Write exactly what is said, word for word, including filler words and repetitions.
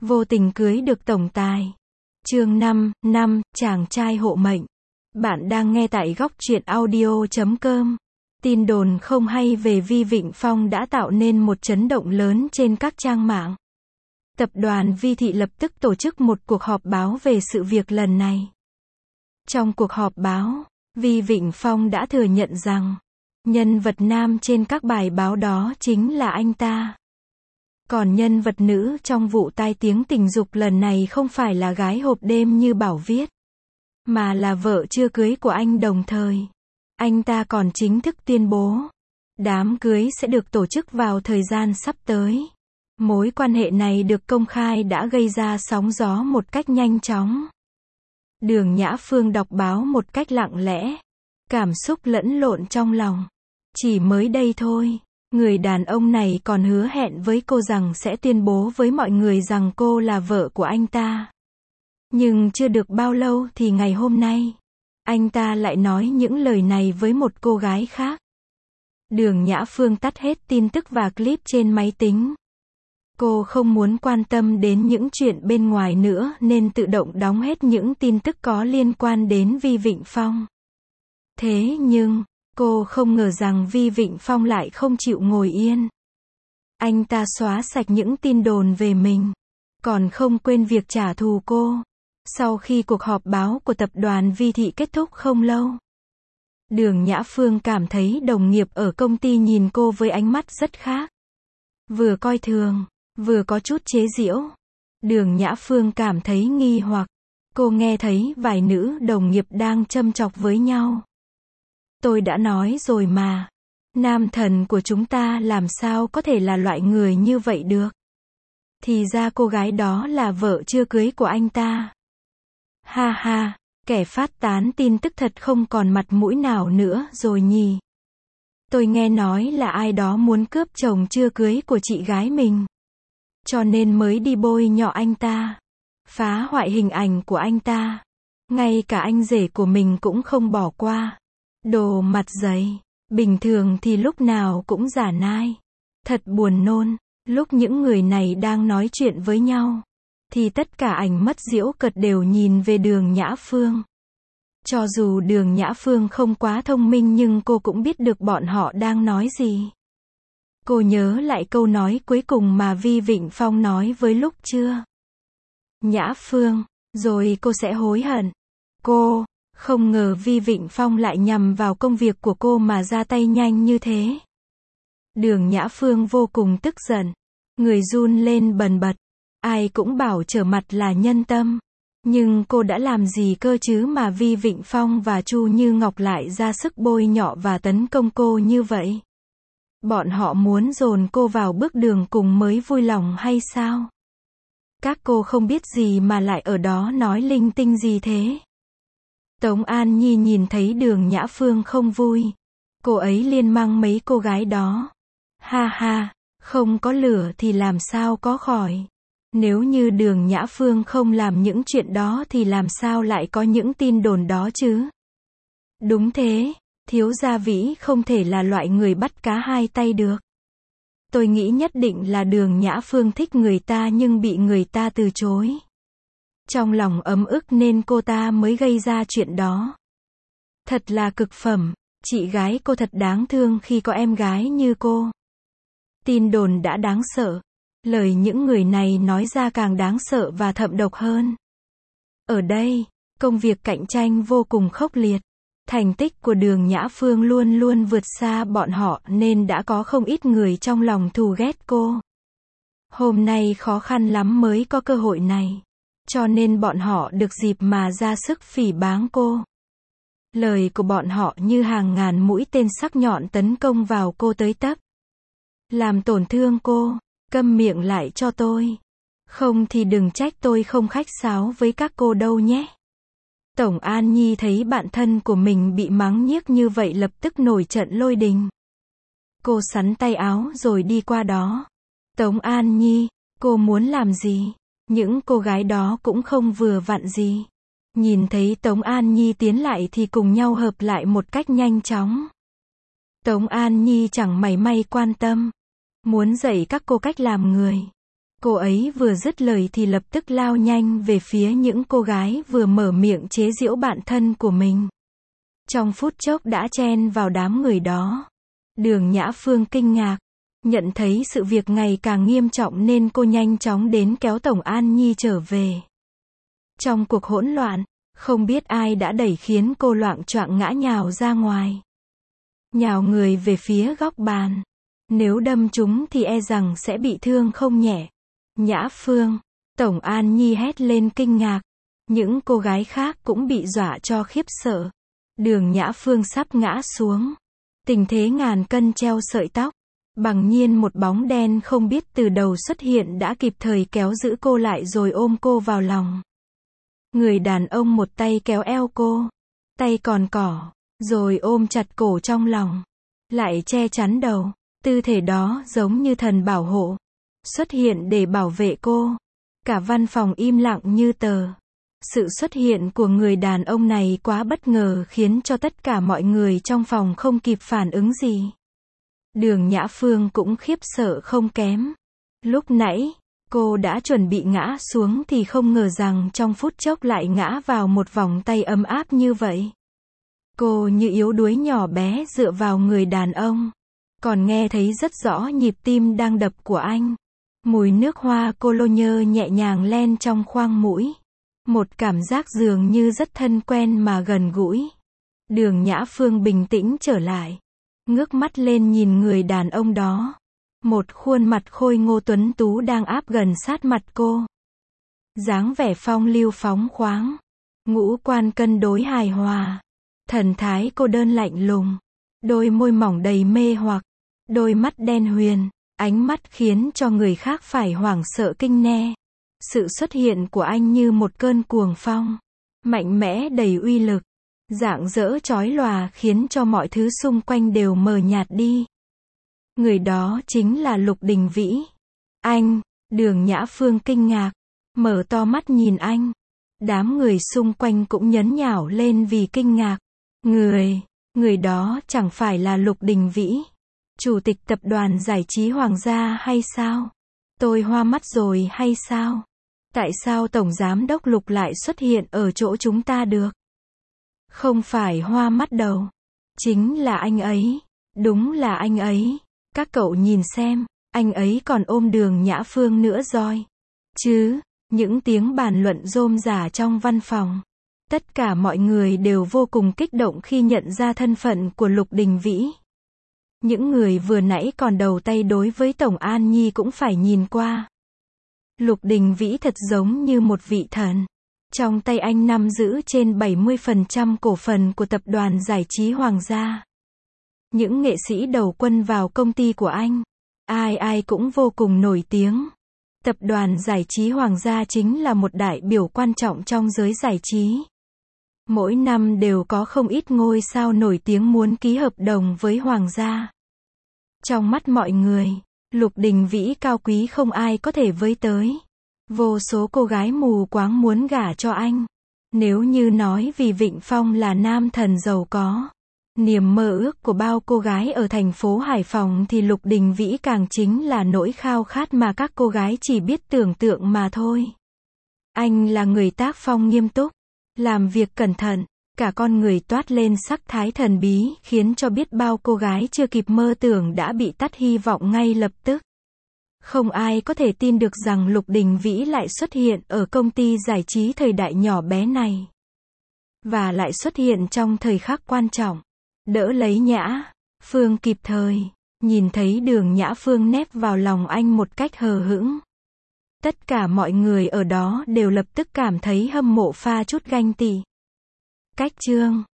Vô tình cưới được tổng tài. Chương năm, năm, chàng trai hộ mệnh. Bạn đang nghe tại góc truyện audio chấm com. Tin đồn không hay về Vi Vịnh Phong đã tạo nên một chấn động lớn trên các trang mạng. Tập đoàn Vi Thị lập tức tổ chức một cuộc họp báo về sự việc lần này. Trong cuộc họp báo, Vi Vịnh Phong đã thừa nhận rằng, nhân vật nam trên các bài báo đó chính là anh ta. Còn nhân vật nữ trong vụ tai tiếng tình dục lần này không phải là gái hộp đêm như Bảo viết, mà là vợ chưa cưới của anh. Đồng thời, anh ta còn chính thức tuyên bố, đám cưới sẽ được tổ chức vào thời gian sắp tới. Mối quan hệ này được công khai đã gây ra sóng gió một cách nhanh chóng. Đường Nhã Phương đọc báo một cách lặng lẽ, cảm xúc lẫn lộn trong lòng. Chỉ mới đây thôi, người đàn ông này còn hứa hẹn với cô rằng sẽ tuyên bố với mọi người rằng cô là vợ của anh ta. Nhưng chưa được bao lâu thì ngày hôm nay, anh ta lại nói những lời này với một cô gái khác. Đường Nhã Phương tắt hết tin tức và clip trên máy tính. Cô không muốn quan tâm đến những chuyện bên ngoài nữa nên tự động đóng hết những tin tức có liên quan đến Vi Vịnh Phong. Thế nhưng, cô không ngờ rằng Vi Vịnh Phong lại không chịu ngồi yên. Anh ta xóa sạch những tin đồn về mình, còn không quên việc trả thù cô. Sau khi cuộc họp báo của tập đoàn Vi Thị kết thúc không lâu, Đường Nhã Phương cảm thấy đồng nghiệp ở công ty nhìn cô với ánh mắt rất khác. Vừa coi thường, vừa có chút chế giễu. Đường Nhã Phương cảm thấy nghi hoặc. Cô nghe thấy vài nữ đồng nghiệp đang châm chọc với nhau. Tôi đã nói rồi mà, nam thần của chúng ta làm sao có thể là loại người như vậy được. Thì ra cô gái đó là vợ chưa cưới của anh ta. Ha ha, kẻ phát tán tin tức thật không còn mặt mũi nào nữa rồi nhỉ. Tôi nghe nói là ai đó muốn cướp chồng chưa cưới của chị gái mình, cho nên mới đi bôi nhọ anh ta, phá hoại hình ảnh của anh ta. Ngay cả anh rể của mình cũng không bỏ qua. Đồ mặt dày, bình thường thì lúc nào cũng giả nai. Thật buồn nôn, lúc những người này đang nói chuyện với nhau, thì tất cả ánh mắt giễu cợt đều nhìn về Đường Nhã Phương. Cho dù Đường Nhã Phương không quá thông minh nhưng cô cũng biết được bọn họ đang nói gì. Cô nhớ lại câu nói cuối cùng mà Vi Vịnh Phong nói với lúc chưa. Nhã Phương, rồi cô sẽ hối hận. Cô không ngờ Vi Vịnh Phong lại nhằm vào công việc của cô mà ra tay nhanh như thế. Đường Nhã Phương vô cùng tức giận, người run lên bần bật. Ai cũng bảo trở mặt là nhân tâm, nhưng cô đã làm gì cơ chứ mà Vi Vịnh Phong và Chu Như Ngọc lại ra sức bôi nhọ và tấn công cô như vậy? Bọn họ muốn dồn cô vào bước đường cùng mới vui lòng hay sao? Các cô không biết gì mà lại ở đó nói linh tinh gì thế? Tống An Nhi nhìn thấy Đường Nhã Phương không vui. Cô ấy liền mang mấy cô gái đó. Ha ha, không có lửa thì làm sao có khói. Nếu như Đường Nhã Phương không làm những chuyện đó thì làm sao lại có những tin đồn đó chứ? Đúng thế, thiếu gia Vĩ không thể là loại người bắt cá hai tay được. Tôi nghĩ nhất định là Đường Nhã Phương thích người ta nhưng bị người ta từ chối. Trong lòng ấm ức nên cô ta mới gây ra chuyện đó. Thật là cực phẩm, chị gái cô thật đáng thương khi có em gái như cô. Tin đồn đã đáng sợ, lời những người này nói ra càng đáng sợ và thậm độc hơn. Ở đây, công việc cạnh tranh vô cùng khốc liệt. Thành tích của Đường Nhã Phương luôn luôn vượt xa bọn họ nên đã có không ít người trong lòng thù ghét cô. Hôm nay khó khăn lắm mới có cơ hội này, cho nên bọn họ được dịp mà ra sức phỉ báng cô. Lời của bọn họ như hàng ngàn mũi tên sắc nhọn tấn công vào cô tới tấp. Làm tổn thương cô, câm miệng lại cho tôi. Không thì đừng trách tôi không khách sáo với các cô đâu nhé. Tổng An Nhi thấy bạn thân của mình bị mắng nhiếc như vậy lập tức nổi trận lôi đình. Cô xắn tay áo rồi đi qua đó. Tống An Nhi, cô muốn làm gì? Những cô gái đó cũng không vừa vặn gì. Nhìn thấy Tống An Nhi tiến lại thì cùng nhau hợp lại một cách nhanh chóng. Tống An Nhi chẳng mảy may quan tâm. Muốn dạy các cô cách làm người. Cô ấy vừa dứt lời thì lập tức lao nhanh về phía những cô gái vừa mở miệng chế giễu bạn thân của mình. Trong phút chốc đã chen vào đám người đó. Đường Nhã Phương kinh ngạc, nhận thấy sự việc ngày càng nghiêm trọng nên cô nhanh chóng đến kéo Tổng An Nhi trở về. Trong cuộc hỗn loạn, không biết ai đã đẩy khiến cô loạng choạng ngã nhào ra ngoài. Nhào người về phía góc bàn. Nếu đâm trúng thì e rằng sẽ bị thương không nhẹ. Nhã Phương, Tổng An Nhi hét lên kinh ngạc. Những cô gái khác cũng bị dọa cho khiếp sợ. Đường Nhã Phương sắp ngã xuống. Tình thế ngàn cân treo sợi tóc. Bằng nhiên một bóng đen không biết từ đầu xuất hiện đã kịp thời kéo giữ cô lại rồi ôm cô vào lòng. Người đàn ông một tay kéo eo cô, tay còn cỏ, rồi ôm chặt cổ trong lòng, lại che chắn đầu. Tư thế đó giống như thần bảo hộ, xuất hiện để bảo vệ cô. Cả văn phòng im lặng như tờ. Sự xuất hiện của người đàn ông này quá bất ngờ khiến cho tất cả mọi người trong phòng không kịp phản ứng gì. Đường Nhã Phương cũng khiếp sợ không kém. Lúc nãy, cô đã chuẩn bị ngã xuống thì không ngờ rằng trong phút chốc lại ngã vào một vòng tay ấm áp như vậy. Cô như yếu đuối nhỏ bé dựa vào người đàn ông. Còn nghe thấy rất rõ nhịp tim đang đập của anh. Mùi nước hoa cologne nhẹ nhàng len trong khoang mũi. Một cảm giác dường như rất thân quen mà gần gũi. Đường Nhã Phương bình tĩnh trở lại. Ngước mắt lên nhìn người đàn ông đó. Một khuôn mặt khôi ngô tuấn tú đang áp gần sát mặt cô. Dáng vẻ phong lưu phóng khoáng. Ngũ quan cân đối hài hòa. Thần thái cô đơn lạnh lùng. Đôi môi mỏng đầy mê hoặc. Đôi mắt đen huyền. Ánh mắt khiến cho người khác phải hoảng sợ kinh ne. Sự xuất hiện của anh như một cơn cuồng phong. Mạnh mẽ đầy uy lực. Rạng rỡ chói lòa khiến cho mọi thứ xung quanh đều mờ nhạt đi. Người đó chính là Lục Đình Vĩ. Anh, Đường Nhã Phương kinh ngạc, mở to mắt nhìn anh. Đám người xung quanh cũng nhấn nhảo lên vì kinh ngạc. Người, người đó chẳng phải là Lục Đình Vĩ, chủ tịch tập đoàn giải trí Hoàng gia hay sao? Tôi hoa mắt rồi hay sao? Tại sao Tổng Giám đốc Lục lại xuất hiện ở chỗ chúng ta được? Không phải hoa mắt đâu. Chính là anh ấy. Đúng là anh ấy. Các cậu nhìn xem, anh ấy còn ôm Đường Nhã Phương nữa rồi. Chứ, những tiếng bàn luận rôm rả trong văn phòng. Tất cả mọi người đều vô cùng kích động khi nhận ra thân phận của Lục Đình Vĩ. Những người vừa nãy còn đầu tay đối với Tổng An Nhi cũng phải nhìn qua. Lục Đình Vĩ thật giống như một vị thần. Trong tay anh nắm giữ trên bảy mươi phần trăm cổ phần của tập đoàn giải trí Hoàng gia. Những nghệ sĩ đầu quân vào công ty của anh, ai ai cũng vô cùng nổi tiếng. Tập đoàn giải trí Hoàng gia chính là một đại biểu quan trọng trong giới giải trí. Mỗi năm đều có không ít ngôi sao nổi tiếng muốn ký hợp đồng với Hoàng gia. Trong mắt mọi người, Lục Đình Vĩ cao quý không ai có thể với tới. Vô số cô gái mù quáng muốn gả cho anh. Nếu như nói vì Vịnh Phong là nam thần giàu có, niềm mơ ước của bao cô gái ở thành phố Hải Phòng thì Lục Đình Vĩ càng chính là nỗi khao khát mà các cô gái chỉ biết tưởng tượng mà thôi. Anh là người tác phong nghiêm túc, làm việc cẩn thận, cả con người toát lên sắc thái thần bí khiến cho biết bao cô gái chưa kịp mơ tưởng đã bị tắt hy vọng ngay lập tức. Không ai có thể tin được rằng Lục Đình Vĩ lại xuất hiện ở công ty giải trí thời đại nhỏ bé này. Và lại xuất hiện trong thời khắc quan trọng. Đỡ lấy Nhã Phương kịp thời, nhìn thấy Đường Nhã Phương nép vào lòng anh một cách hờ hững. Tất cả mọi người ở đó đều lập tức cảm thấy hâm mộ pha chút ganh tị. Cách chương